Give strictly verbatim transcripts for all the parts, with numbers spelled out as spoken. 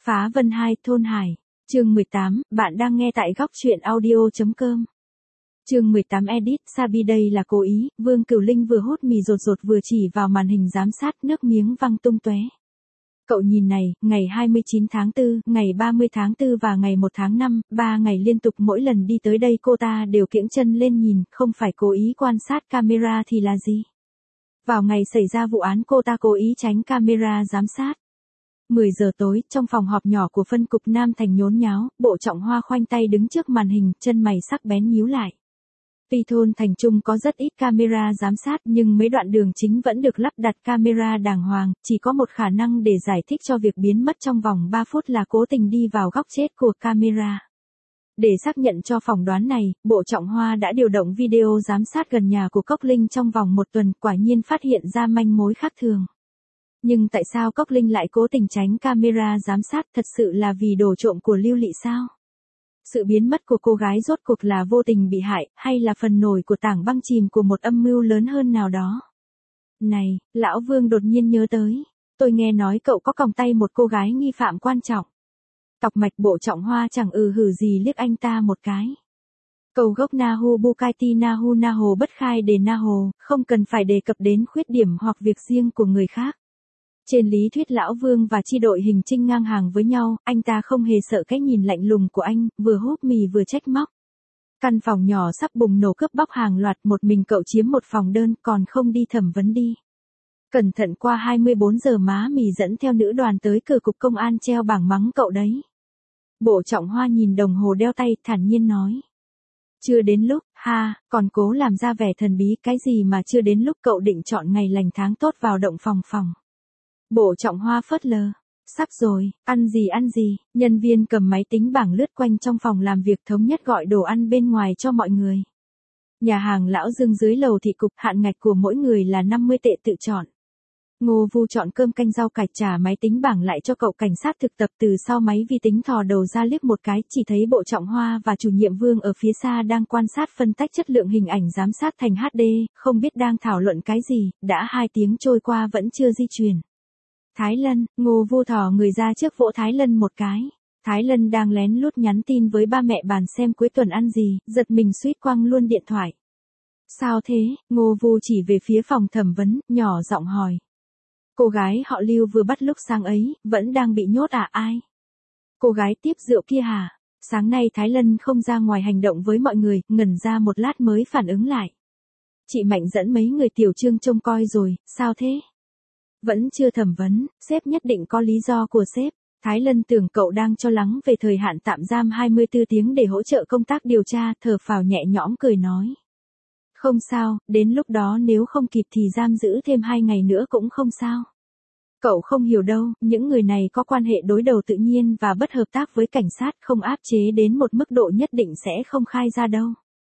Phá Vân hai Thôn Hải, chương mười tám, bạn đang nghe tại góc truyện audio.com. Chương mười tám edit, Sabi đây là cố ý, Vương Cửu Linh vừa hút mì rột rột vừa chỉ vào màn hình giám sát, nước miếng văng tung tóe. Cậu nhìn này, ngày hai mươi chín tháng tư, ngày ba mươi tháng tư và ngày một tháng năm, ba ngày liên tục mỗi lần đi tới đây cô ta đều kiễng chân lên nhìn, không phải cố ý quan sát camera thì là gì? Vào ngày xảy ra vụ án cô ta cố ý tránh camera giám sát. mười giờ tối, trong phòng họp nhỏ của phân cục Nam Thành nhốn nháo, Bộ Trọng Hoa khoanh tay đứng trước màn hình, chân mày sắc bén nhíu lại. Tuy thôn Thành Trung có rất ít camera giám sát nhưng mấy đoạn đường chính vẫn được lắp đặt camera đàng hoàng, chỉ có một khả năng để giải thích cho việc biến mất trong vòng ba phút là cố tình đi vào góc chết của camera. Để xác nhận cho phỏng đoán này, Bộ Trọng Hoa đã điều động video giám sát gần nhà của Cốc Linh trong vòng một tuần, quả nhiên phát hiện ra manh mối khác thường. Nhưng tại sao Cốc Linh lại cố tình tránh camera giám sát, thật sự là vì đồ trộm của Lưu Lị sao? Sự biến mất của cô gái rốt cuộc là vô tình bị hại, hay là phần nổi của tảng băng chìm của một âm mưu lớn hơn nào đó? Này, Lão Vương đột nhiên nhớ tới. Tôi nghe nói cậu có còng tay một cô gái nghi phạm quan trọng. Tọc mạch Bộ Trọng Hoa chẳng ừ hử gì liếc anh ta một cái. Cầu gốc Nahu Bukaiti Nahu Naho bất khai đề Naho, không cần phải đề cập đến khuyết điểm hoặc việc riêng của người khác. Trên lý thuyết Lão Vương và chi đội hình trinh ngang hàng với nhau, anh ta không hề sợ cái nhìn lạnh lùng của anh, vừa húp mì vừa trách móc. Căn phòng nhỏ sắp bùng nổ cướp bóc hàng loạt, một mình cậu chiếm một phòng đơn, còn không đi thẩm vấn đi. Cẩn thận qua hai mươi bốn giờ má mì dẫn theo nữ đoàn tới cửa cục công an treo bảng mắng cậu đấy. Bộ Trọng Hoa nhìn đồng hồ đeo tay, thản nhiên nói. Chưa đến lúc, ha, còn cố làm ra vẻ thần bí, cái gì mà chưa đến lúc, cậu định chọn ngày lành tháng tốt vào động phòng phòng. Bộ Trọng Hoa phớt lờ. Sắp rồi, ăn gì ăn gì, nhân viên cầm máy tính bảng lướt quanh trong phòng làm việc thống nhất gọi đồ ăn bên ngoài cho mọi người. Nhà hàng Lão Dương dưới lầu thị cục, hạn ngạch của mỗi người là năm mươi tệ tự chọn. Ngô Vu chọn cơm canh rau cải, trả máy tính bảng lại cho cậu cảnh sát thực tập. Từ sau máy vi tính thò đầu ra liếc một cái, chỉ thấy Bộ Trọng Hoa và chủ nhiệm Vương ở phía xa đang quan sát phân tách chất lượng hình ảnh giám sát thành hát đê, không biết đang thảo luận cái gì, đã hai tiếng trôi qua vẫn chưa di chuyển. Thái Lân, Ngô Vu thò người ra trước vỗ Thái Lân một cái. Thái Lân đang lén lút nhắn tin với ba mẹ bàn xem cuối tuần ăn gì, giật mình suýt quăng luôn điện thoại. Sao thế? Ngô Vu chỉ về phía phòng thẩm vấn, nhỏ giọng hỏi. Cô gái họ Lưu vừa bắt lúc sáng ấy, vẫn đang bị nhốt à? Ai? Cô gái tiếp rượu kia hả? Sáng nay Thái Lân không ra ngoài hành động với mọi người, ngẩn ra một lát mới phản ứng lại. Chị Mạnh dẫn mấy người tiểu Trương trông coi rồi, sao thế? Vẫn chưa thẩm vấn, sếp nhất định có lý do của sếp. Thái Lân tưởng cậu đang cho lắng về thời hạn tạm giam hai mươi tư tiếng để hỗ trợ công tác điều tra, thở phào nhẹ nhõm cười nói. Không sao, đến lúc đó nếu không kịp thì giam giữ thêm hai ngày nữa cũng không sao. Cậu không hiểu đâu, những người này có quan hệ đối đầu tự nhiên và bất hợp tác với cảnh sát, không áp chế đến một mức độ nhất định sẽ không khai ra đâu.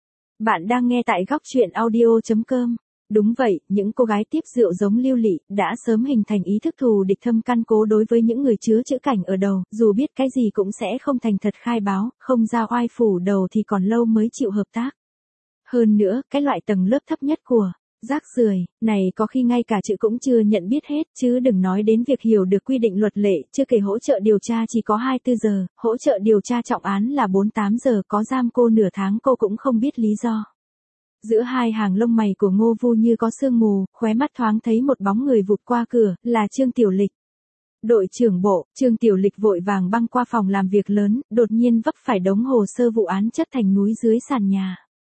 Bạn đang nghe tại góc truyện audio.com. Đúng vậy, những cô gái tiếp rượu giống Lưu Lị đã sớm hình thành ý thức thù địch thâm căn cố đối với những người chứa chữ cảnh ở đầu, dù biết cái gì cũng sẽ không thành thật khai báo, không ra oai phủ đầu thì còn lâu mới chịu hợp tác. Hơn nữa, cái loại tầng lớp thấp nhất của rác rưởi này có khi ngay cả chữ cũng chưa nhận biết hết, chứ đừng nói đến việc hiểu được quy định luật lệ, chưa kể hỗ trợ điều tra chỉ có hai mươi tư giờ, hỗ trợ điều tra trọng án là bốn mươi tám giờ, có giam cô nửa tháng cô cũng không biết lý do. Giữa hai hàng lông mày của Ngô Vu như có sương mù, khóe mắt thoáng thấy một bóng người vụt qua cửa, là Trương Tiểu Lịch. Đội trưởng bộ, Trương Tiểu Lịch vội vàng băng qua phòng làm việc lớn, đột nhiên vấp phải đống hồ sơ vụ án chất thành núi dưới sàn nhà.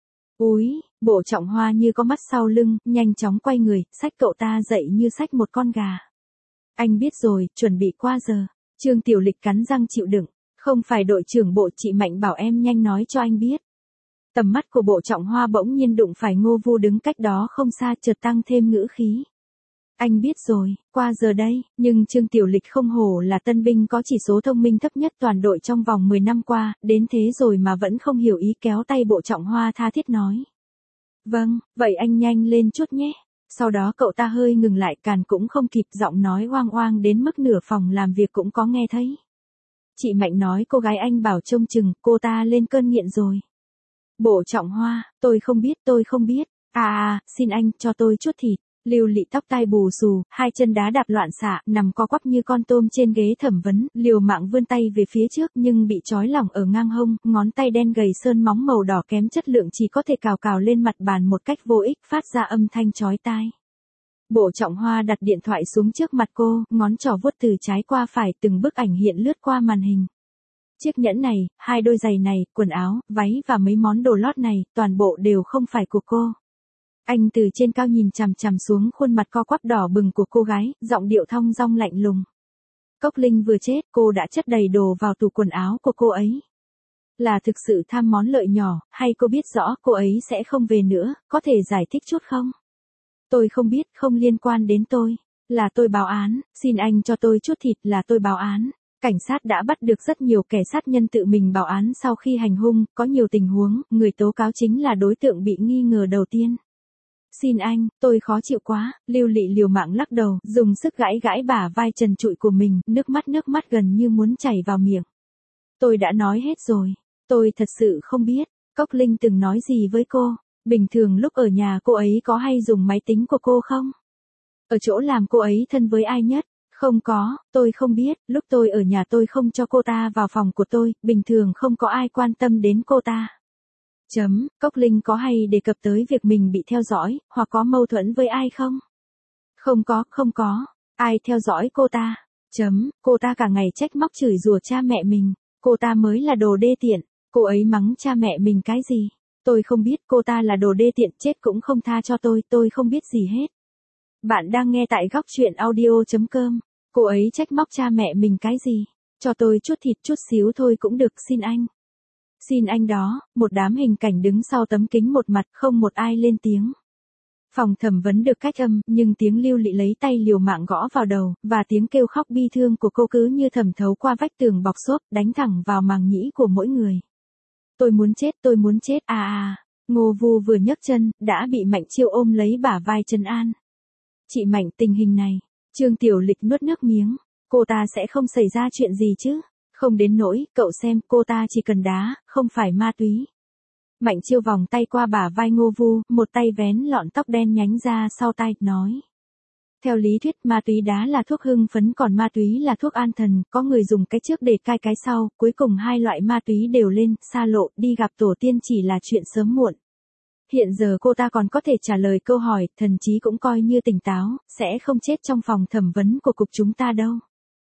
Úi, Bộ Trọng Hoa như có mắt sau lưng, nhanh chóng quay người, xách cậu ta dậy như xách một con gà. Anh biết rồi, chuẩn bị qua giờ. Trương Tiểu Lịch cắn răng chịu đựng, không phải đội trưởng bộ, chị Mạnh bảo em nhanh nói cho anh biết. Tầm mắt của Bộ Trọng Hoa bỗng nhiên đụng phải Ngô Vu đứng cách đó không xa, chợt tăng thêm ngữ khí. Anh biết rồi, qua giờ đây, nhưng Trương Tiểu Lịch không hổ là tân binh có chỉ số thông minh thấp nhất toàn đội trong vòng mười năm qua, đến thế rồi mà vẫn không hiểu ý, kéo tay Bộ Trọng Hoa tha thiết nói. Vâng, vậy anh nhanh lên chút nhé. Sau đó cậu ta hơi ngừng lại, càn cũng không kịp, giọng nói oang oang đến mức nửa phòng làm việc cũng có nghe thấy. Chị Mạnh nói cô gái anh bảo trông chừng, cô ta lên cơn nghiện rồi. Bộ Trọng Hoa, tôi không biết, tôi không biết. À à, xin anh, cho tôi chút thịt. Lưu Lị tóc tai bù xù, hai chân đá đạp loạn xạ, nằm co quắp như con tôm trên ghế thẩm vấn, liều mạng vươn tay về phía trước nhưng bị trói lỏng ở ngang hông, ngón tay đen gầy sơn móng màu đỏ kém chất lượng chỉ có thể cào cào lên mặt bàn một cách vô ích, phát ra âm thanh chói tai. Bộ Trọng Hoa đặt điện thoại xuống trước mặt cô, ngón trỏ vuốt từ trái qua phải, từng bức ảnh hiện lướt qua màn hình. Chiếc nhẫn này, hai đôi giày này, quần áo, váy và mấy món đồ lót này, toàn bộ đều không phải của cô. Anh từ trên cao nhìn chằm chằm xuống khuôn mặt co quắp đỏ bừng của cô gái, giọng điệu thong dong lạnh lùng. Cốc Linh vừa chết, cô đã chất đầy đồ vào tủ quần áo của cô ấy. Là thực sự tham món lợi nhỏ, hay cô biết rõ cô ấy sẽ không về nữa, có thể giải thích chút không? Tôi không biết, không liên quan đến tôi. Là tôi báo án, xin anh cho tôi chút thịt, là tôi báo án. Cảnh sát đã bắt được rất nhiều kẻ sát nhân tự mình báo án sau khi hành hung, có nhiều tình huống, người tố cáo chính là đối tượng bị nghi ngờ đầu tiên. Xin anh, tôi khó chịu quá, Lưu Lị liều mạng lắc đầu, dùng sức gãi gãi bả vai trần trụi của mình, nước mắt nước mắt gần như muốn chảy vào miệng. Tôi đã nói hết rồi, tôi thật sự không biết, Cốc Linh từng nói gì với cô, bình thường lúc ở nhà cô ấy có hay dùng máy tính của cô không? Ở chỗ làm cô ấy thân với ai nhất? Không có, tôi không biết, lúc tôi ở nhà tôi không cho cô ta vào phòng của tôi, bình thường không có ai quan tâm đến cô ta. Chấm, Cốc Linh có hay đề cập tới việc mình bị theo dõi, hoặc có mâu thuẫn với ai không? Không có, không có, ai theo dõi cô ta? Chấm, cô ta cả ngày trách móc chửi rủa cha mẹ mình, cô ta mới là đồ đê tiện, cô ấy mắng cha mẹ mình cái gì? Tôi không biết, cô ta là đồ đê tiện, chết cũng không tha cho tôi, tôi không biết gì hết. Bạn đang nghe tại góc truyện audio chấm com. Cô ấy trách móc cha mẹ mình cái gì? Cho tôi chút thịt chút xíu thôi cũng được, xin anh. Xin anh đó, một đám hình cảnh đứng sau tấm kính một mặt, không một ai lên tiếng. Phòng thẩm vấn được cách âm, nhưng tiếng Lưu Lị lấy tay liều mạng gõ vào đầu, và tiếng kêu khóc bi thương của cô cứ như thẩm thấu qua vách tường bọc xốp, đánh thẳng vào màng nhĩ của mỗi người. Tôi muốn chết, tôi muốn chết, à à, Ngô Vu vừa nhấc chân, đã bị Mạnh Chiêu ôm lấy bả vai trấn an. Chị Mạnh, tình hình này, Trương Tiểu Lịch nuốt nước miếng, cô ta sẽ không xảy ra chuyện gì chứ? Không đến nỗi, cậu xem, cô ta chỉ cần đá, không phải ma túy. Mạnh Chiêu vòng tay qua bả vai Ngô Vu, một tay vén lọn tóc đen nhánh ra sau tay, nói. Theo lý thuyết, ma túy đá là thuốc hưng phấn còn ma túy là thuốc an thần, có người dùng cái trước để cai cái sau, cuối cùng hai loại ma túy đều lên, xa lộ, đi gặp tổ tiên chỉ là chuyện sớm muộn. Hiện giờ cô ta còn có thể trả lời câu hỏi, thần trí cũng coi như tỉnh táo, sẽ không chết trong phòng thẩm vấn của cục chúng ta đâu.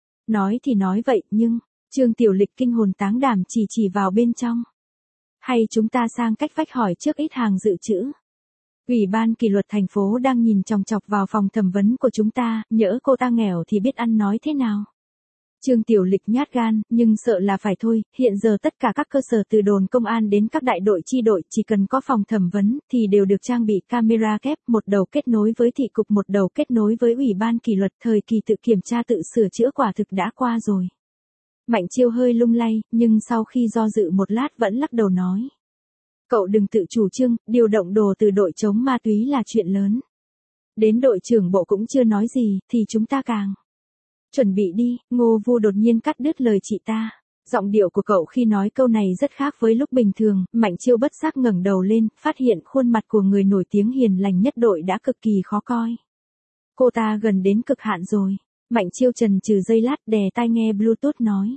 Nói thì nói vậy, nhưng, Trương Tiểu Lịch kinh hồn táng đảm chỉ chỉ vào bên trong. Hay chúng ta sang cách vách hỏi trước ít hàng dự trữ. Ủy ban kỷ luật thành phố đang nhìn chòng chọc vào phòng thẩm vấn của chúng ta, nhỡ cô ta nghèo thì biết ăn nói thế nào. Trương Tiểu Lịch nhát gan, nhưng sợ là phải thôi, hiện giờ tất cả các cơ sở từ đồn công an đến các đại đội chi đội chỉ cần có phòng thẩm vấn thì đều được trang bị camera kép, một đầu kết nối với thị cục, một đầu kết nối với ủy ban kỷ luật, thời kỳ tự kiểm tra tự sửa chữa quả thực đã qua rồi. Mạnh Chiêu hơi lung lay, nhưng sau khi do dự một lát vẫn lắc đầu nói. Cậu đừng tự chủ trương, điều động đồ từ đội chống ma túy là chuyện lớn. Đến đội trưởng bộ cũng chưa nói gì, thì chúng ta càng. Chuẩn bị đi, Ngô Vu đột nhiên cắt đứt lời chị ta. Giọng điệu của cậu khi nói câu này rất khác với lúc bình thường, Mạnh Chiêu bất giác ngẩng đầu lên, phát hiện khuôn mặt của người nổi tiếng hiền lành nhất đội đã cực kỳ khó coi. Cô ta gần đến cực hạn rồi. Mạnh Chiêu chần chừ giây lát đè tai nghe Bluetooth nói.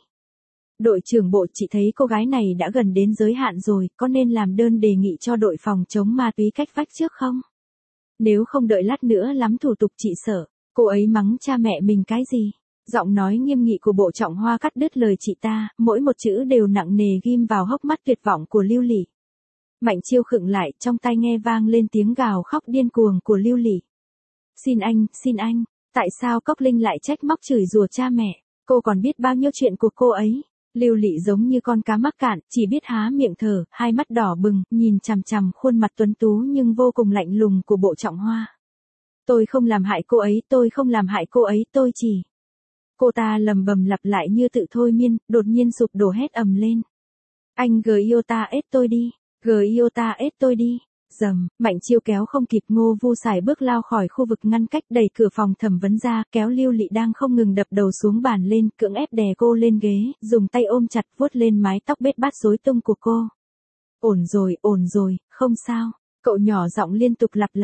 Đội trưởng bộ, chị thấy cô gái này đã gần đến giới hạn rồi, có nên làm đơn đề nghị cho đội phòng chống ma túy cách vách trước không? Nếu không đợi lát nữa lắm thủ tục chị sợ, cô ấy mắng cha mẹ mình cái gì? Giọng nói nghiêm nghị của Bộ Trọng Hoa cắt đứt lời chị ta, mỗi một chữ đều nặng nề ghim vào hốc mắt tuyệt vọng của Lưu Lị. Mạnh Chiêu khựng lại, trong tai nghe vang lên tiếng gào khóc điên cuồng của Lưu Lị. Xin anh, xin anh, tại sao Cốc Linh lại trách móc chửi rủa cha mẹ? Cô còn biết bao nhiêu chuyện của cô ấy? Lưu Lị giống như con cá mắc cạn, chỉ biết há miệng thở, hai mắt đỏ bừng, nhìn chằm chằm khuôn mặt tuấn tú nhưng vô cùng lạnh lùng của Bộ Trọng Hoa. Tôi không làm hại cô ấy, tôi không làm hại cô ấy, tôi chỉ. Cô ta lầm bầm lặp lại như tự thôi miên, đột nhiên sụp đổ hét ầm lên. Anh gờ yêu ta ết tôi đi, gờ yêu ta ết tôi đi. Dầm, Mạnh Chiêu kéo không kịp, Ngô Vu xài bước lao khỏi khu vực ngăn cách, đẩy cửa phòng thẩm vấn ra, kéo Lưu Lị đang không ngừng đập đầu xuống bàn lên, cưỡng ép đè cô lên ghế, dùng tay ôm chặt vuốt lên mái tóc bết bát rối tung của cô. Ổn rồi, ổn rồi, không sao, cậu nhỏ giọng liên tục lặp lại.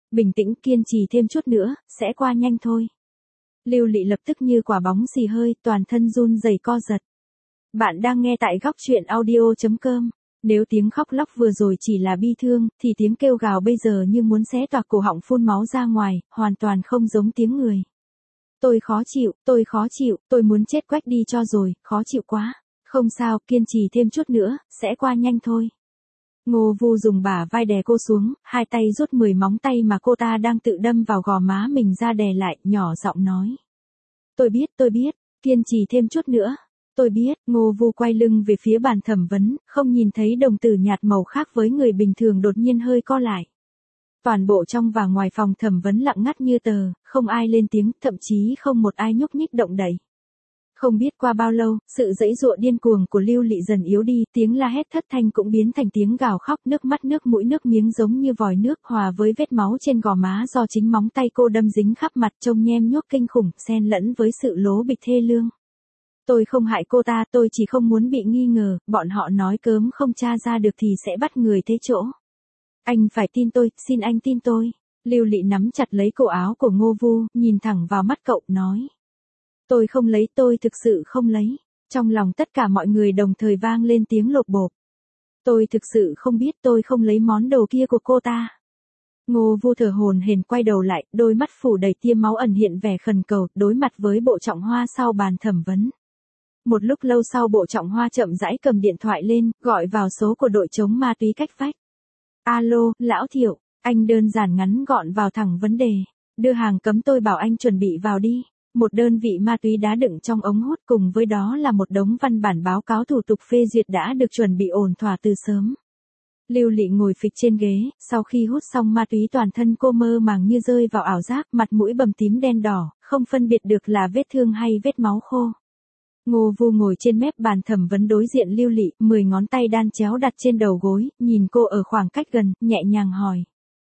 Bình tĩnh, kiên trì thêm chút nữa, sẽ qua nhanh thôi. Lưu Lị lập tức như quả bóng xì hơi, toàn thân run rẩy co giật. Bạn đang nghe tại góc truyện audio chấm com. Nếu tiếng khóc lóc vừa rồi chỉ là bi thương, thì tiếng kêu gào bây giờ như muốn xé toạc cổ họng phun máu ra ngoài, hoàn toàn không giống tiếng người. Tôi khó chịu, tôi khó chịu, tôi muốn chết quách đi cho rồi, khó chịu quá. Không sao, kiên trì thêm chút nữa, sẽ qua nhanh thôi. Ngô Vu dùng bả vai đè cô xuống, hai tay rút mười móng tay mà cô ta đang tự đâm vào gò má mình ra đè lại, nhỏ giọng nói. Tôi biết, tôi biết, kiên trì thêm chút nữa. Tôi biết, Ngô Vu quay lưng về phía bàn thẩm vấn, không nhìn thấy đồng tử nhạt màu khác với người bình thường đột nhiên hơi co lại. Toàn bộ trong và ngoài phòng thẩm vấn lặng ngắt như tờ, không ai lên tiếng, thậm chí không một ai nhúc nhích động đậy. Không biết qua bao lâu, sự giãy giụa điên cuồng của Lưu Lị dần yếu đi, tiếng la hét thất thanh cũng biến thành tiếng gào khóc, nước mắt nước mũi nước miếng giống như vòi nước hòa với vết máu trên gò má do chính móng tay cô đâm dính khắp mặt trông nhem nhuốc kinh khủng, xen lẫn với sự lố bịch thê lương. Tôi không hại cô ta, tôi chỉ không muốn bị nghi ngờ, bọn họ nói cớm không tra ra được thì sẽ bắt người thế chỗ. Anh phải tin tôi, xin anh tin tôi. Lưu Lị nắm chặt lấy cổ áo của Ngô Vu, nhìn thẳng vào mắt cậu, nói. Tôi không lấy, tôi thực sự không lấy. Trong lòng tất cả mọi người đồng thời vang lên tiếng lột bột. Tôi thực sự không biết, tôi không lấy món đồ kia của cô ta. Ngô Vu thở hổn hển quay đầu lại, đôi mắt phủ đầy tia máu ẩn hiện vẻ khẩn cầu, đối mặt với Bộ Trọng Hoa sau bàn thẩm vấn. Một lúc lâu sau Bộ Trọng Hoa chậm rãi cầm điện thoại lên, gọi vào số của đội chống ma túy cách vách. Alo, Lão Thiệu, anh đơn giản ngắn gọn vào thẳng vấn đề. Đưa hàng cấm tôi bảo anh chuẩn bị vào đi. Một đơn vị ma túy đá đựng trong ống hút cùng với đó là một đống văn bản báo cáo thủ tục phê duyệt đã được chuẩn bị ổn thỏa từ sớm. Lưu Lị ngồi phịch trên ghế, sau khi hút xong ma túy toàn thân cô mơ màng như rơi vào ảo giác, mặt mũi bầm tím đen đỏ, không phân biệt được là vết thương hay vết máu khô. Ngô Vu ngồi trên mép bàn thẩm vấn đối diện Lưu Lị, mười ngón tay đan chéo đặt trên đầu gối, nhìn cô ở khoảng cách gần, nhẹ nhàng hỏi.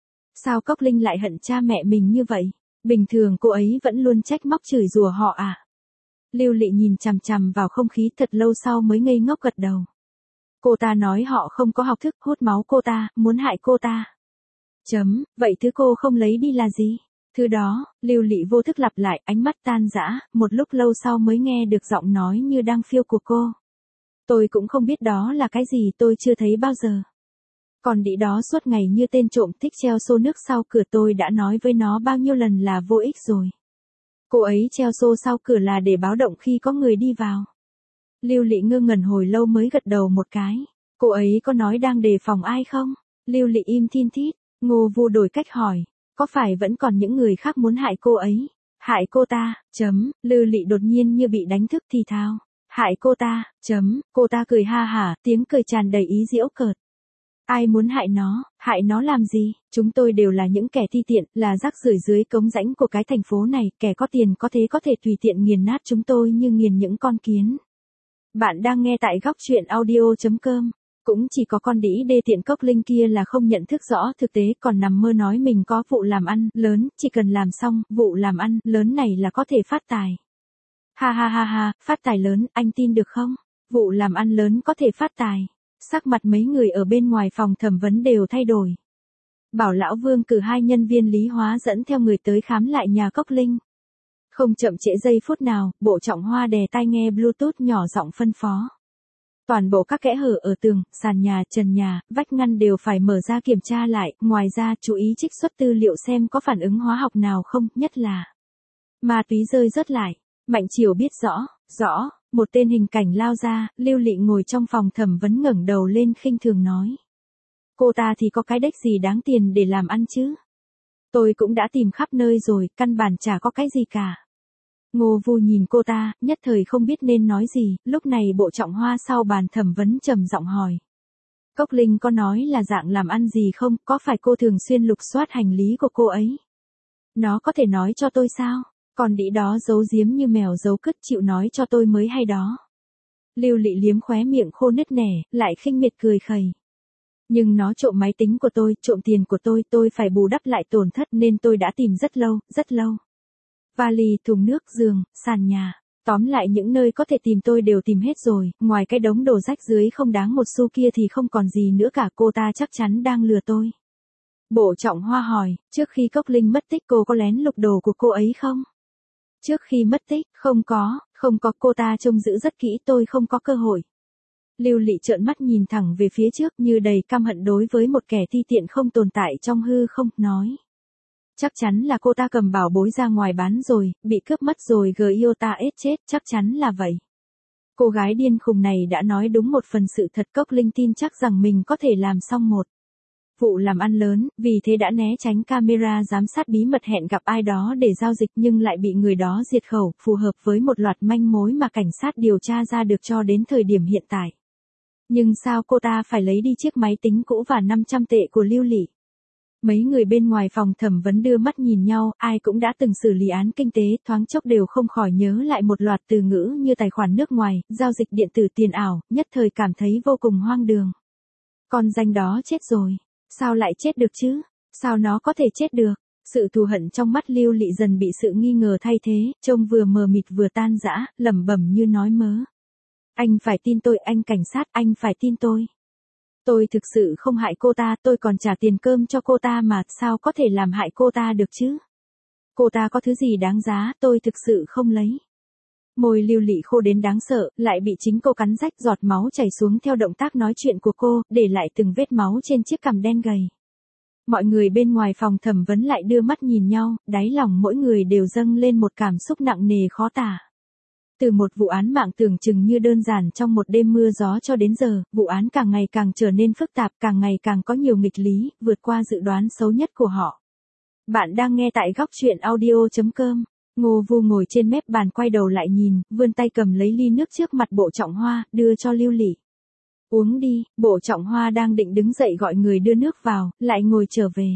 Sao Cốc Linh lại hận cha mẹ mình như vậy? Bình thường cô ấy vẫn luôn trách móc chửi rủa họ à? Lưu Lị nhìn chằm chằm vào không khí thật lâu sau mới ngây ngốc gật đầu. Cô ta nói họ không có học thức, hút máu cô ta, muốn hại cô ta. Chấm, vậy thứ cô không lấy đi là gì? Thứ đó, Lưu Lị vô thức lặp lại, ánh mắt tan rã, một lúc lâu sau mới nghe được giọng nói như đang phiêu của cô. Tôi cũng không biết đó là cái gì, tôi chưa thấy bao giờ. Còn đĩ đó suốt ngày như tên trộm thích treo xô nước sau cửa, tôi đã nói với nó bao nhiêu lần là vô ích rồi. Cô ấy treo xô sau cửa là để báo động khi có người đi vào. Lưu Lị ngơ ngẩn hồi lâu mới gật đầu một cái. Cô ấy có nói đang đề phòng ai không? Lưu Lị im thin thít. Ngô Vu đổi cách hỏi. Có phải vẫn còn những người khác muốn hại cô ấy? Hại cô ta, chấm, Lưu Lị đột nhiên như bị đánh thức thì thào. Hại cô ta, chấm, cô ta cười ha hả, tiếng cười tràn đầy ý giễu cợt. Ai muốn hại nó, hại nó làm gì? Chúng tôi đều là những kẻ ti tiện, là rác rưởi dưới cống rãnh của cái thành phố này, kẻ có tiền có thế có thể tùy tiện nghiền nát chúng tôi như nghiền những con kiến. Bạn đang nghe tại góc truyện audio chấm com. Cũng chỉ có con đĩ đê tiện Cốc Linh kia là không nhận thức rõ thực tế, còn nằm mơ nói mình có vụ làm ăn lớn, chỉ cần làm xong, vụ làm ăn lớn này là có thể phát tài. Ha ha ha ha, phát tài lớn, anh tin được không? Vụ làm ăn lớn có thể phát tài. Sắc mặt mấy người ở bên ngoài phòng thẩm vấn đều thay đổi. Bảo Lão Vương cử hai nhân viên lý hóa dẫn theo người tới khám lại nhà Cốc Linh. Không chậm trễ giây phút nào, Bộ Trọng Hoa đè tai nghe Bluetooth nhỏ giọng phân phó. Toàn bộ các kẽ hở ở tường, sàn nhà, trần nhà, vách ngăn đều phải mở ra kiểm tra lại, ngoài ra chú ý trích xuất tư liệu xem có phản ứng hóa học nào không, nhất là ma túy rơi rớt lại. Mạnh Triều biết rõ, rõ, một tên hình cảnh lao ra, Lưu Lị ngồi trong phòng thẩm vấn ngẩng đầu lên khinh thường nói. Cô ta thì có cái đếch gì đáng tiền để làm ăn chứ? Tôi cũng đã tìm khắp nơi rồi, căn bản chả có cái gì cả. Ngô Vu nhìn cô ta, nhất thời không biết nên nói gì, lúc này Bộ Trọng Hoa sau bàn thẩm vấn trầm giọng hỏi. Cốc Linh có nói là dạng làm ăn gì không, có phải cô thường xuyên lục soát hành lý của cô ấy? Nó có thể nói cho tôi sao? Còn đĩ đó giấu giếm như mèo giấu cứt, chịu nói cho tôi mới hay đó. Lưu Lị liếm khóe miệng khô nứt nẻ, lại khinh miệt cười khẩy. Nhưng nó trộm máy tính của tôi, trộm tiền của tôi, tôi phải bù đắp lại tổn thất nên tôi đã tìm rất lâu, rất lâu. Vali, thùng nước, giường, sàn nhà. Tóm lại những nơi có thể tìm tôi đều tìm hết rồi, ngoài cái đống đồ rách dưới không đáng một xu kia thì không còn gì nữa cả, cô ta chắc chắn đang lừa tôi. Bộ Trọng Hoa hỏi, trước khi Cốc Linh mất tích cô có lén lục đồ của cô ấy không? Trước khi mất tích, không có, không có, cô ta trông giữ rất kỹ, tôi không có cơ hội. Lưu Lị trợn mắt nhìn thẳng về phía trước như đầy căm hận đối với một kẻ ti tiện không tồn tại trong hư không, nói. Chắc chắn là cô ta cầm bảo bối ra ngoài bán rồi, bị cướp mất rồi gờ yêu ta ết chết, chắc chắn là vậy. Cô gái điên khùng này đã nói đúng một phần sự thật. Cốc Linh tin chắc rằng mình có thể làm xong một vụ làm ăn lớn, vì thế đã né tránh camera giám sát, bí mật hẹn gặp ai đó để giao dịch nhưng lại bị người đó diệt khẩu, phù hợp với một loạt manh mối mà cảnh sát điều tra ra được cho đến thời điểm hiện tại. Nhưng sao cô ta phải lấy đi chiếc máy tính cũ và năm trăm tệ của Lưu Lị? Mấy người bên ngoài phòng thẩm vấn đưa mắt nhìn nhau, ai cũng đã từng xử lý án kinh tế, thoáng chốc đều không khỏi nhớ lại một loạt từ ngữ như tài khoản nước ngoài, giao dịch điện tử, tiền ảo, nhất thời cảm thấy vô cùng hoang đường. Con danh đó chết rồi. Sao lại chết được chứ? Sao nó có thể chết được? Sự thù hận trong mắt Lưu Lị dần bị sự nghi ngờ thay thế, trông vừa mờ mịt vừa tan rã, lẩm bẩm như nói mớ. Anh phải tin tôi, anh cảnh sát, anh phải tin tôi. Tôi thực sự không hại cô ta, tôi còn trả tiền cơm cho cô ta mà, sao có thể làm hại cô ta được chứ? Cô ta có thứ gì đáng giá, tôi thực sự không lấy. Môi Lưu Lị khô đến đáng sợ, lại bị chính cô cắn rách, giọt máu chảy xuống theo động tác nói chuyện của cô, để lại từng vết máu trên chiếc cằm đen gầy. Mọi người bên ngoài phòng thẩm vấn lại đưa mắt nhìn nhau, đáy lòng mỗi người đều dâng lên một cảm xúc nặng nề khó tả. Từ một vụ án mạng tưởng chừng như đơn giản trong một đêm mưa gió cho đến giờ, vụ án càng ngày càng trở nên phức tạp, càng ngày càng có nhiều nghịch lý, vượt qua dự đoán xấu nhất của họ. Bạn đang nghe tại góc truyện audio chấm com. Ngô Vu ngồi trên mép bàn quay đầu lại nhìn, vươn tay cầm lấy ly nước trước mặt Bộ Trọng Hoa, đưa cho Lưu Lị. Uống đi. Bộ Trọng Hoa đang định đứng dậy gọi người đưa nước vào, lại ngồi trở về.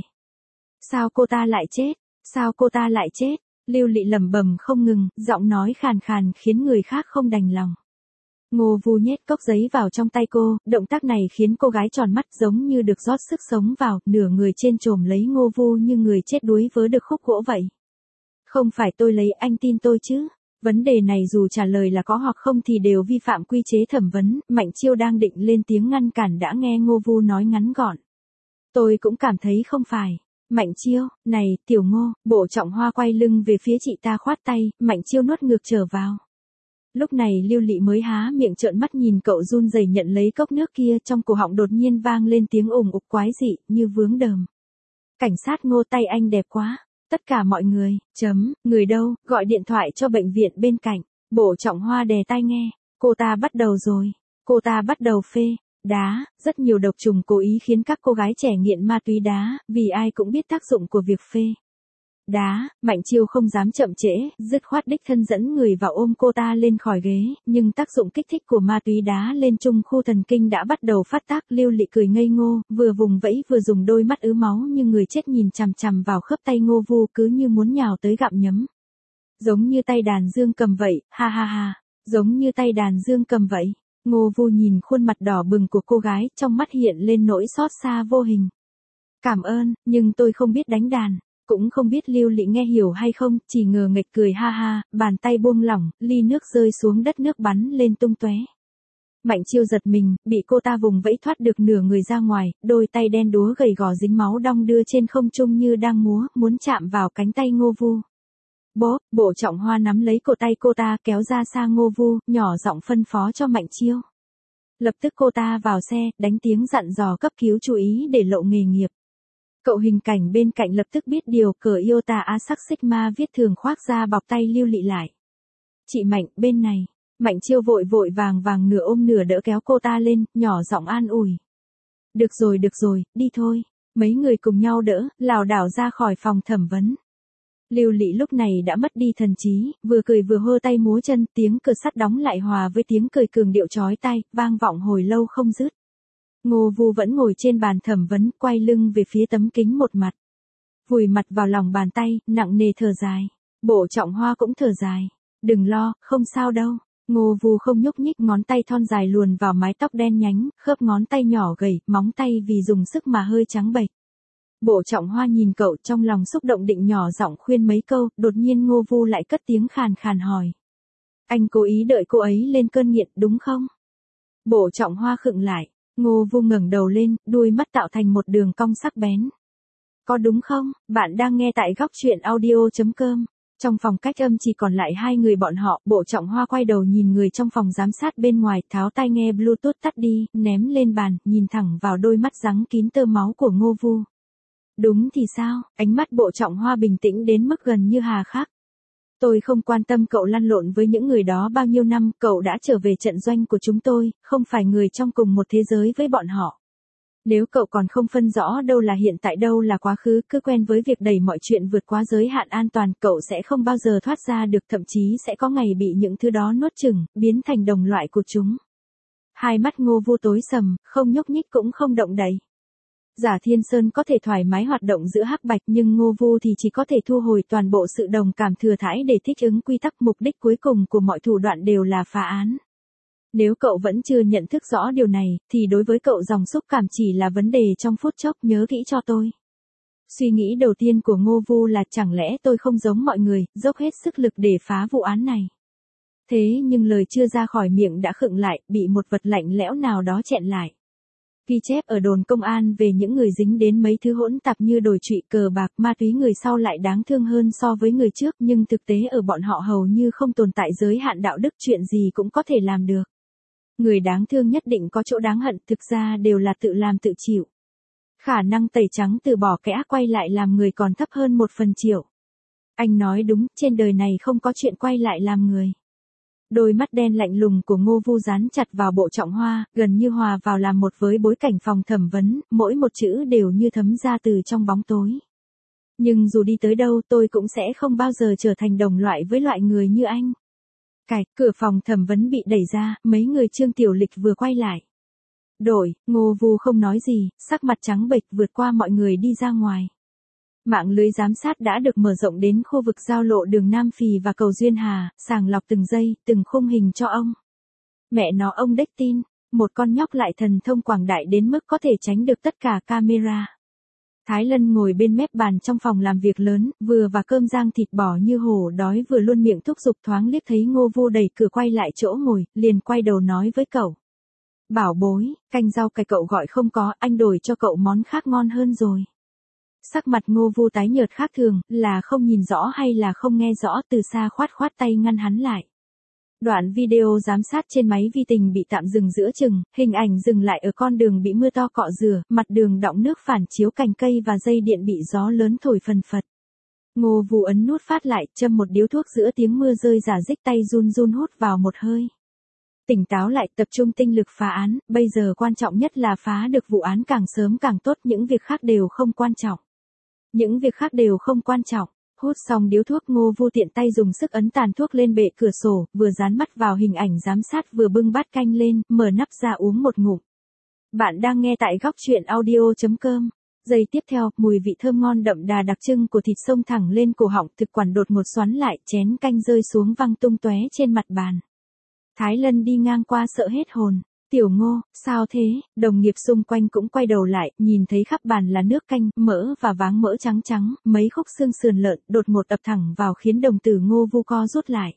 Sao cô ta lại chết? Sao cô ta lại chết? Lưu Lị lẩm bẩm không ngừng, giọng nói khàn khàn khiến người khác không đành lòng. Ngô Vu nhét cốc giấy vào trong tay cô, động tác này khiến cô gái tròn mắt giống như được rót sức sống vào, nửa người trên chồm lấy Ngô Vu như người chết đuối vớ được khúc gỗ vậy. Không phải tôi lấy, anh tin tôi chứ? Vấn đề này dù trả lời là có hoặc không thì đều vi phạm quy chế thẩm vấn, Mạnh Chiêu đang định lên tiếng ngăn cản đã nghe Ngô Vu nói ngắn gọn. Tôi cũng cảm thấy không phải. Mạnh Chiêu, này, Tiểu Ngô, Bộ Trọng Hoa quay lưng về phía chị ta khoát tay, Mạnh Chiêu nuốt ngược trở vào. Lúc này Lưu Lị mới há miệng trợn mắt nhìn cậu run rẩy nhận lấy cốc nước kia, trong cổ họng đột nhiên vang lên tiếng ùng ục quái dị, như vướng đờm. Cảnh sát Ngô, tay anh đẹp quá. Tất cả mọi người, chấm, người đâu, gọi điện thoại cho bệnh viện bên cạnh. Bộ Trọng Hoa đè tai nghe, cô ta bắt đầu rồi, cô ta bắt đầu phê đá, rất nhiều độc trùng cố ý khiến các cô gái trẻ nghiện ma túy đá, vì ai cũng biết tác dụng của việc phê đá. Mạnh Chiêu không dám chậm trễ, dứt khoát đích thân dẫn người vào ôm cô ta lên khỏi ghế, nhưng tác dụng kích thích của ma túy đá lên trung khu thần kinh đã bắt đầu phát tác. Lưu Lị cười ngây ngô, vừa vùng vẫy vừa dùng đôi mắt ứ máu như người chết nhìn chằm chằm vào khớp tay Ngô Vu, cứ như muốn nhào tới gặm nhấm. Giống như tay đàn dương cầm vậy, ha ha ha, giống như tay đàn dương cầm vậy. Ngô Vu nhìn khuôn mặt đỏ bừng của cô gái, trong mắt hiện lên nỗi xót xa vô hình. Cảm ơn, nhưng tôi không biết đánh đàn. Cũng không biết Lưu Lị nghe hiểu hay không, chỉ ngờ nghệch cười ha ha, bàn tay buông lỏng, ly nước rơi xuống đất, nước bắn lên tung tóe. Mạnh Chiêu giật mình, bị cô ta vùng vẫy thoát được nửa người ra ngoài, đôi tay đen đúa gầy gò dính máu đong đưa trên không trung như đang múa, muốn chạm vào cánh tay Ngô Vu. Bố, Bộ Trọng Hoa nắm lấy cổ tay cô ta kéo ra xa Ngô Vu, nhỏ giọng phân phó cho Mạnh Chiêu. Lập tức cô ta vào xe, đánh tiếng dặn dò cấp cứu chú ý để lộ nghề nghiệp. Cậu hình cảnh bên cạnh lập tức biết điều, cờ yêu tà á sắc Sigma viết thường khoác ra bọc tay Lưu Lị lại. Chị Mạnh, bên này. Mạnh Chiêu vội vội vàng vàng nửa ôm nửa đỡ kéo cô ta lên, nhỏ giọng an ủi. Được rồi được rồi, đi thôi. Mấy người cùng nhau đỡ, lảo đảo ra khỏi phòng thẩm vấn. Lưu Lị lúc này đã mất đi thần trí, vừa cười vừa hơ tay múa chân, tiếng cửa sắt đóng lại hòa với tiếng cười cường điệu chói tai, vang vọng hồi lâu không dứt. Ngô Vu vẫn ngồi trên bàn thẩm vấn, quay lưng về phía tấm kính một mặt. Vùi mặt vào lòng bàn tay, nặng nề thở dài. Bộ Trọng Hoa cũng thở dài. Đừng lo, không sao đâu. Ngô Vu không nhúc nhích, ngón tay thon dài luồn vào mái tóc đen nhánh, khớp ngón tay nhỏ gầy, móng tay vì dùng sức mà hơi trắng bệch. Bộ Trọng Hoa nhìn cậu, trong lòng xúc động định nhỏ giọng khuyên mấy câu, đột nhiên Ngô Vu lại cất tiếng khàn khàn hỏi. Anh cố ý đợi cô ấy lên cơn nghiện, đúng không? Bộ Trọng Hoa khựng lại. Ngô Vu ngẩng đầu lên, đuôi mắt tạo thành một đường cong sắc bén. Có đúng không? Bạn đang nghe tại góc chuyện audio.com. Trong phòng cách âm chỉ còn lại hai người bọn họ, Bộ Trọng Hoa quay đầu nhìn người trong phòng giám sát bên ngoài, tháo tai nghe Bluetooth tắt đi, ném lên bàn, nhìn thẳng vào đôi mắt rắn kín tơ máu của Ngô Vu. Đúng thì sao? Ánh mắt Bộ Trọng Hoa bình tĩnh đến mức gần như hà khắc. Tôi không quan tâm cậu lăn lộn với những người đó bao nhiêu năm, cậu đã trở về trận doanh của chúng tôi, không phải người trong cùng một thế giới với bọn họ. Nếu cậu còn không phân rõ đâu là hiện tại đâu là quá khứ, cứ quen với việc đẩy mọi chuyện vượt quá giới hạn an toàn, cậu sẽ không bao giờ thoát ra được, thậm chí sẽ có ngày bị những thứ đó nuốt chửng, biến thành đồng loại của chúng. Hai mắt Ngô Vu tối sầm, không nhúc nhích cũng không động đậy. Giả Thiên Sơn có thể thoải mái hoạt động giữa hắc bạch, nhưng Ngô Vu thì chỉ có thể thu hồi toàn bộ sự đồng cảm thừa thãi để thích ứng quy tắc, mục đích cuối cùng của mọi thủ đoạn đều là phá án. Nếu cậu vẫn chưa nhận thức rõ điều này, thì đối với cậu dòng xúc cảm chỉ là vấn đề trong phút chốc, nhớ kỹ cho tôi. Suy nghĩ đầu tiên của Ngô Vu là chẳng lẽ tôi không giống mọi người, dốc hết sức lực để phá vụ án này. Thế nhưng lời chưa ra khỏi miệng đã khựng lại, bị một vật lạnh lẽo nào đó chẹn lại. Ghi chép ở đồn công an về những người dính đến mấy thứ hỗn tạp như đồi trụy, cờ bạc, ma túy người sau lại đáng thương hơn so với người trước, nhưng thực tế ở bọn họ hầu như không tồn tại giới hạn đạo đức, chuyện gì cũng có thể làm được. Người đáng thương nhất định có chỗ đáng hận, thực ra đều là tự làm tự chịu. Khả năng tẩy trắng từ bỏ kẻ ác quay lại làm người còn thấp hơn một phần triệu. Anh nói đúng, trên đời này không có chuyện quay lại làm người. Đôi mắt đen lạnh lùng của Ngô Vu dán chặt vào Bộ Trọng Hoa, gần như hòa vào làm một với bối cảnh phòng thẩm vấn, mỗi một chữ đều như thấm ra từ trong bóng tối. Nhưng dù đi tới đâu tôi cũng sẽ không bao giờ trở thành đồng loại với loại người như anh. Cạch, cửa phòng thẩm vấn bị đẩy ra, mấy người Trương Tiểu Lịch vừa quay lại. Đổi, Ngô Vu không nói gì, sắc mặt trắng bệch vượt qua mọi người đi ra ngoài. Mạng lưới giám sát đã được mở rộng đến khu vực giao lộ đường Nam Phì và cầu Duyên Hà, sàng lọc từng giây, từng khung hình cho ông. Mẹ nó ông đếch tin, một con nhóc lại thần thông quảng đại đến mức có thể tránh được tất cả camera. Thái Lân ngồi bên mép bàn trong phòng làm việc lớn, vừa và cơm rang thịt bò như hổ đói vừa luôn miệng thúc giục, thoáng liếc thấy Ngô Vu đẩy cửa quay lại chỗ ngồi, liền quay đầu nói với cậu. Bảo bối, canh rau cải cậu gọi không có, anh đổi cho cậu món khác ngon hơn rồi. Sắc mặt Ngô Vu tái nhợt khác thường, là không nhìn rõ hay là không nghe rõ, từ xa khoát khoát tay ngăn hắn lại. Đoạn video giám sát trên máy vi tính bị tạm dừng giữa chừng, hình ảnh dừng lại ở con đường bị mưa to cọ rửa, mặt đường đọng nước phản chiếu cành cây và dây điện bị gió lớn thổi phần phật. Ngô Vu ấn nút phát lại, châm một điếu thuốc giữa tiếng mưa rơi rả, rích tay run run hút vào một hơi. Tỉnh táo lại, tập trung tinh lực phá án, bây giờ quan trọng nhất là phá được vụ án càng sớm càng tốt, những việc khác đều không quan trọng. Những việc khác đều không quan trọng. Hút xong điếu thuốc, Ngô Vu tiện tay dùng sức ấn tàn thuốc lên bệ cửa sổ, vừa dán mắt vào hình ảnh giám sát vừa bưng bát canh lên, mở nắp ra uống một ngụm. Bạn đang nghe tại góc chuyện audio.com. Giây tiếp theo, mùi vị thơm ngon đậm đà đặc trưng của thịt xông thẳng lên cổ họng, thực quản đột ngột xoắn lại, chén canh rơi xuống văng tung tóe trên mặt bàn. Thái Lân đi ngang qua sợ hết hồn. Tiểu Ngô, sao thế? Đồng nghiệp xung quanh cũng quay đầu lại, nhìn thấy khắp bàn là nước canh, mỡ và váng mỡ trắng trắng, mấy khúc xương sườn lợn, đột ngột ập thẳng vào khiến đồng tử Ngô Vu co rút lại.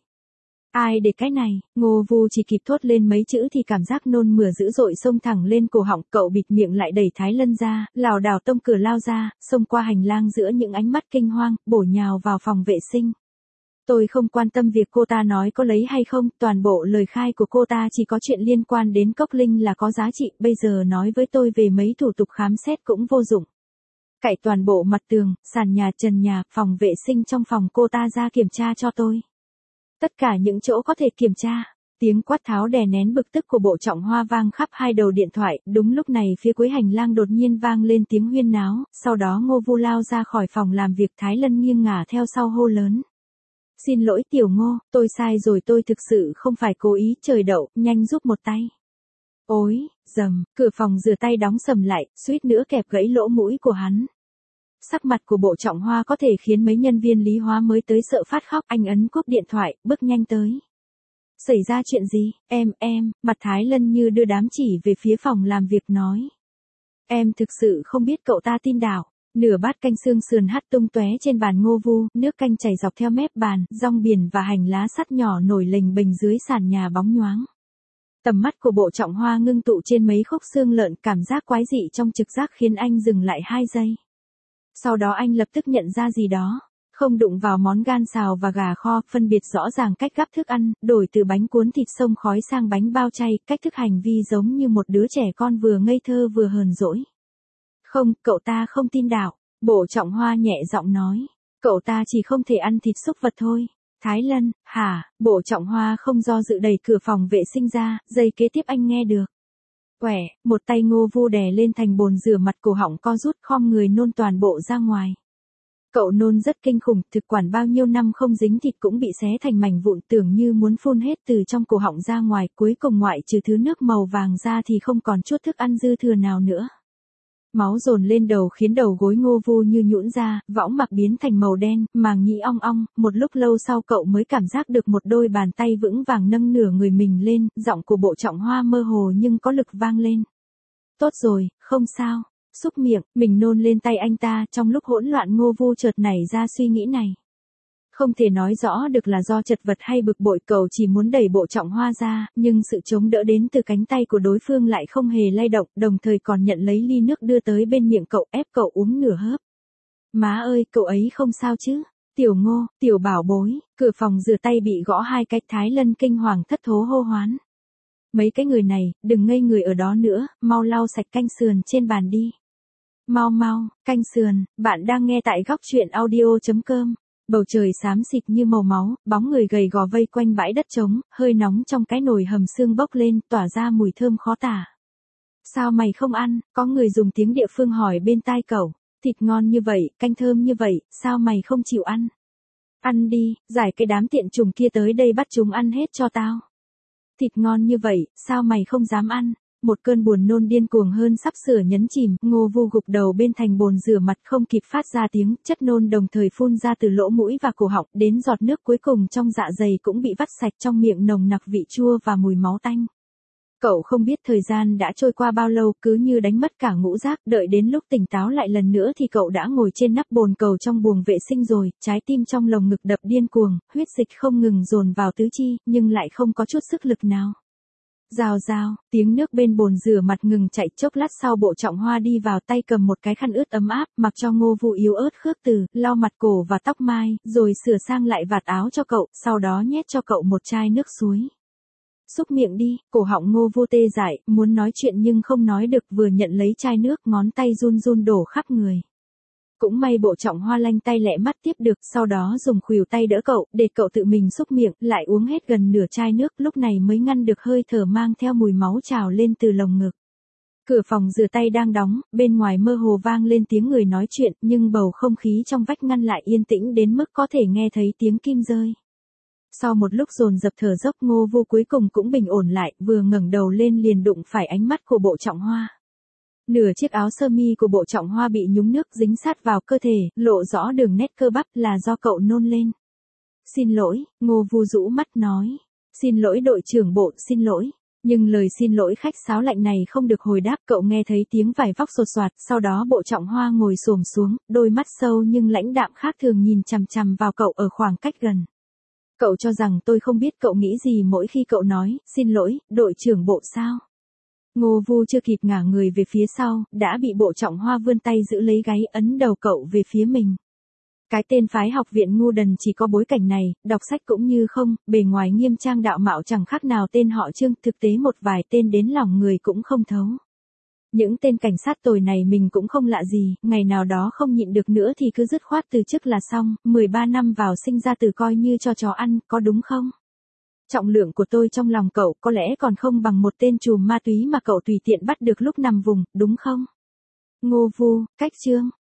Ai để cái này? Ngô Vu chỉ kịp thốt lên mấy chữ thì cảm giác nôn mửa dữ dội xông thẳng lên cổ họng, cậu bịt miệng lại đẩy Thái Lân ra, lảo đảo tông cửa lao ra, xông qua hành lang giữa những ánh mắt kinh hoang, bổ nhào vào phòng vệ sinh. Tôi không quan tâm việc cô ta nói có lấy hay không, toàn bộ lời khai của cô ta chỉ có chuyện liên quan đến Cốc Linh là có giá trị, bây giờ nói với tôi về mấy thủ tục khám xét cũng vô dụng. Cạy toàn bộ mặt tường, sàn nhà, trần nhà, phòng vệ sinh trong phòng cô ta ra kiểm tra cho tôi. Tất cả những chỗ có thể kiểm tra. Tiếng quát tháo đè nén bực tức của Bộ Trọng Hoa vang khắp hai đầu điện thoại, đúng lúc này phía cuối hành lang đột nhiên vang lên tiếng huyên náo, sau đó Ngô Vu lao ra khỏi phòng làm việc, Thái Lân nghiêng ngả theo sau hô lớn. Xin lỗi Tiểu Ngô, tôi sai rồi, tôi thực sự không phải cố ý, trời đậu, nhanh giúp một tay. Ôi, dầm, cửa phòng rửa tay đóng sầm lại, suýt nữa kẹp gãy lỗ mũi của hắn. Sắc mặt của Bộ Trọng Hoa có thể khiến mấy nhân viên lý hóa mới tới sợ phát khóc, anh ấn cúp điện thoại, bước nhanh tới. Xảy ra chuyện gì? Em, em, mặt Thái Lân như đưa đám chỉ về phía phòng làm việc nói. Em thực sự không biết cậu ta tin đảo. Nửa bát canh xương sườn hắt tung tóe trên bàn Ngô Vu, nước canh chảy dọc theo mép bàn, rong biển và hành lá sắt nhỏ nổi lềnh bềnh dưới sàn nhà bóng nhoáng. Tầm mắt của Bộ Trọng Hoa ngưng tụ trên mấy khúc xương lợn, cảm giác quái dị trong trực giác khiến anh dừng lại hai giây. Sau đó anh lập tức nhận ra gì đó. Không đụng vào món gan xào và gà kho, phân biệt rõ ràng cách gắp thức ăn, đổi từ bánh cuốn thịt xông khói sang bánh bao chay, cách thức hành vi giống như một đứa trẻ con vừa ngây thơ vừa hờn dỗi. Không, cậu ta không tin đạo. Bộ Trọng Hoa nhẹ giọng nói. Cậu ta chỉ không thể ăn thịt súc vật thôi. Thái Lân, hả? Bộ Trọng Hoa không do dự đẩy cửa phòng vệ sinh ra, giây kế tiếp anh nghe được. Quẻ, một tay Ngô Vu đè lên thành bồn rửa mặt, cổ họng co rút, khom người nôn toàn bộ ra ngoài. Cậu nôn rất kinh khủng, thực quản bao nhiêu năm không dính thịt cũng bị xé thành mảnh vụn, tưởng như muốn phun hết từ trong cổ họng ra ngoài, cuối cùng ngoại trừ thứ nước màu vàng ra thì không còn chút thức ăn dư thừa nào nữa. Máu dồn lên đầu khiến đầu gối Ngô Vu như nhũn ra, võng mạc biến thành màu đen, màng nhĩ ong ong, một lúc lâu sau cậu mới cảm giác được một đôi bàn tay vững vàng nâng nửa người mình lên, giọng của Bộ Trọng Hoa mơ hồ nhưng có lực vang lên. Tốt rồi, không sao. Xúc miệng, mình nôn lên tay anh ta, trong lúc hỗn loạn Ngô Vu chợt nảy ra suy nghĩ này. Không thể nói rõ được là do chật vật hay bực bội, cậu chỉ muốn đẩy Bộ Trọng Hoa ra, nhưng sự chống đỡ đến từ cánh tay của đối phương lại không hề lay động, đồng thời còn nhận lấy ly nước đưa tới bên miệng cậu, ép cậu uống nửa hớp. Má ơi, cậu ấy không sao chứ? Tiểu Ngô, tiểu bảo bối, cửa phòng rửa tay bị gõ hai cái, Thái Lân kinh hoàng thất thố hô hoán. Mấy cái người này, đừng ngây người ở đó nữa, mau lau sạch canh sườn trên bàn đi. Mau mau, canh sườn, bạn đang nghe tại góc truyện audio chấm com. Bầu trời xám xịt như màu máu, bóng người gầy gò vây quanh bãi đất trống, hơi nóng trong cái nồi hầm xương bốc lên, tỏa ra mùi thơm khó tả. Sao mày không ăn? Có người dùng tiếng địa phương hỏi bên tai cậu. Thịt ngon như vậy, canh thơm như vậy, sao mày không chịu ăn? Ăn đi, giải cái đám tiện trùng kia tới đây bắt chúng ăn hết cho tao. Thịt ngon như vậy, sao mày không dám ăn? Một cơn buồn nôn điên cuồng hơn sắp sửa nhấn chìm, Ngô Vu gục đầu bên thành bồn rửa mặt không kịp phát ra tiếng, chất nôn đồng thời phun ra từ lỗ mũi và cổ họng, đến giọt nước cuối cùng trong dạ dày cũng bị vắt sạch, trong miệng nồng nặc vị chua và mùi máu tanh. Cậu không biết thời gian đã trôi qua bao lâu, cứ như đánh mất cả ngũ giác, đợi đến lúc tỉnh táo lại lần nữa thì cậu đã ngồi trên nắp bồn cầu trong buồng vệ sinh rồi, trái tim trong lồng ngực đập điên cuồng, huyết dịch không ngừng dồn vào tứ chi, nhưng lại không có chút sức lực nào. Rào rào, tiếng nước bên bồn rửa mặt ngừng chạy, chốc lát sau Bộ Trọng Hoa đi vào, tay cầm một cái khăn ướt ấm áp, mặc cho Ngô Vu yếu ớt khước từ, lau mặt cổ và tóc mai, rồi sửa sang lại vạt áo cho cậu, sau đó nhét cho cậu một chai nước suối. Xúc miệng đi, cổ họng Ngô Vu tê dại, muốn nói chuyện nhưng không nói được, vừa nhận lấy chai nước, ngón tay run run đổ khắp người. Cũng may Bộ Trọng Hoa lanh tay lẹ mắt tiếp được, sau đó dùng khuỷu tay đỡ cậu, để cậu tự mình xúc miệng, lại uống hết gần nửa chai nước, lúc này mới ngăn được hơi thở mang theo mùi máu trào lên từ lồng ngực. Cửa phòng rửa tay đang đóng, bên ngoài mơ hồ vang lên tiếng người nói chuyện, nhưng bầu không khí trong vách ngăn lại yên tĩnh đến mức có thể nghe thấy tiếng kim rơi. Sau một lúc dồn dập thở dốc, Ngô Vu cuối cùng cũng bình ổn lại, vừa ngẩng đầu lên liền đụng phải ánh mắt của Bộ Trọng Hoa. Nửa chiếc áo sơ mi của Bộ Trọng Hoa bị nhúng nước dính sát vào cơ thể, lộ rõ đường nét cơ bắp, là do cậu nôn lên. Xin lỗi, Ngô Vu rũ mắt nói. Xin lỗi đội trưởng Bộ, xin lỗi. Nhưng lời xin lỗi khách sáo lạnh này không được hồi đáp, cậu nghe thấy tiếng vải vóc sột soạt, sau đó Bộ Trọng Hoa ngồi xổm xuống, đôi mắt sâu nhưng lãnh đạm khác thường nhìn chằm chằm vào cậu ở khoảng cách gần. Cậu cho rằng tôi không biết cậu nghĩ gì mỗi khi cậu nói, xin lỗi, đội trưởng Bộ sao? Ngô Vu chưa kịp ngả người về phía sau, đã bị Bộ Trọng Hoa vươn tay giữ lấy gáy, ấn đầu cậu về phía mình. Cái tên phái học viện ngu đần chỉ có bối cảnh này, đọc sách cũng như không, bề ngoài nghiêm trang đạo mạo chẳng khác nào tên họ Trương, thực tế một vài tên đến lòng người cũng không thấu. Những tên cảnh sát tồi này mình cũng không lạ gì, ngày nào đó không nhịn được nữa thì cứ dứt khoát từ chức là xong, mười ba năm vào sinh ra tử coi như cho chó ăn, có đúng không? Trọng lượng của tôi trong lòng cậu có lẽ còn không bằng một tên trùm ma túy mà cậu tùy tiện bắt được lúc nằm vùng, đúng không? Ngô Vu, cách Trương,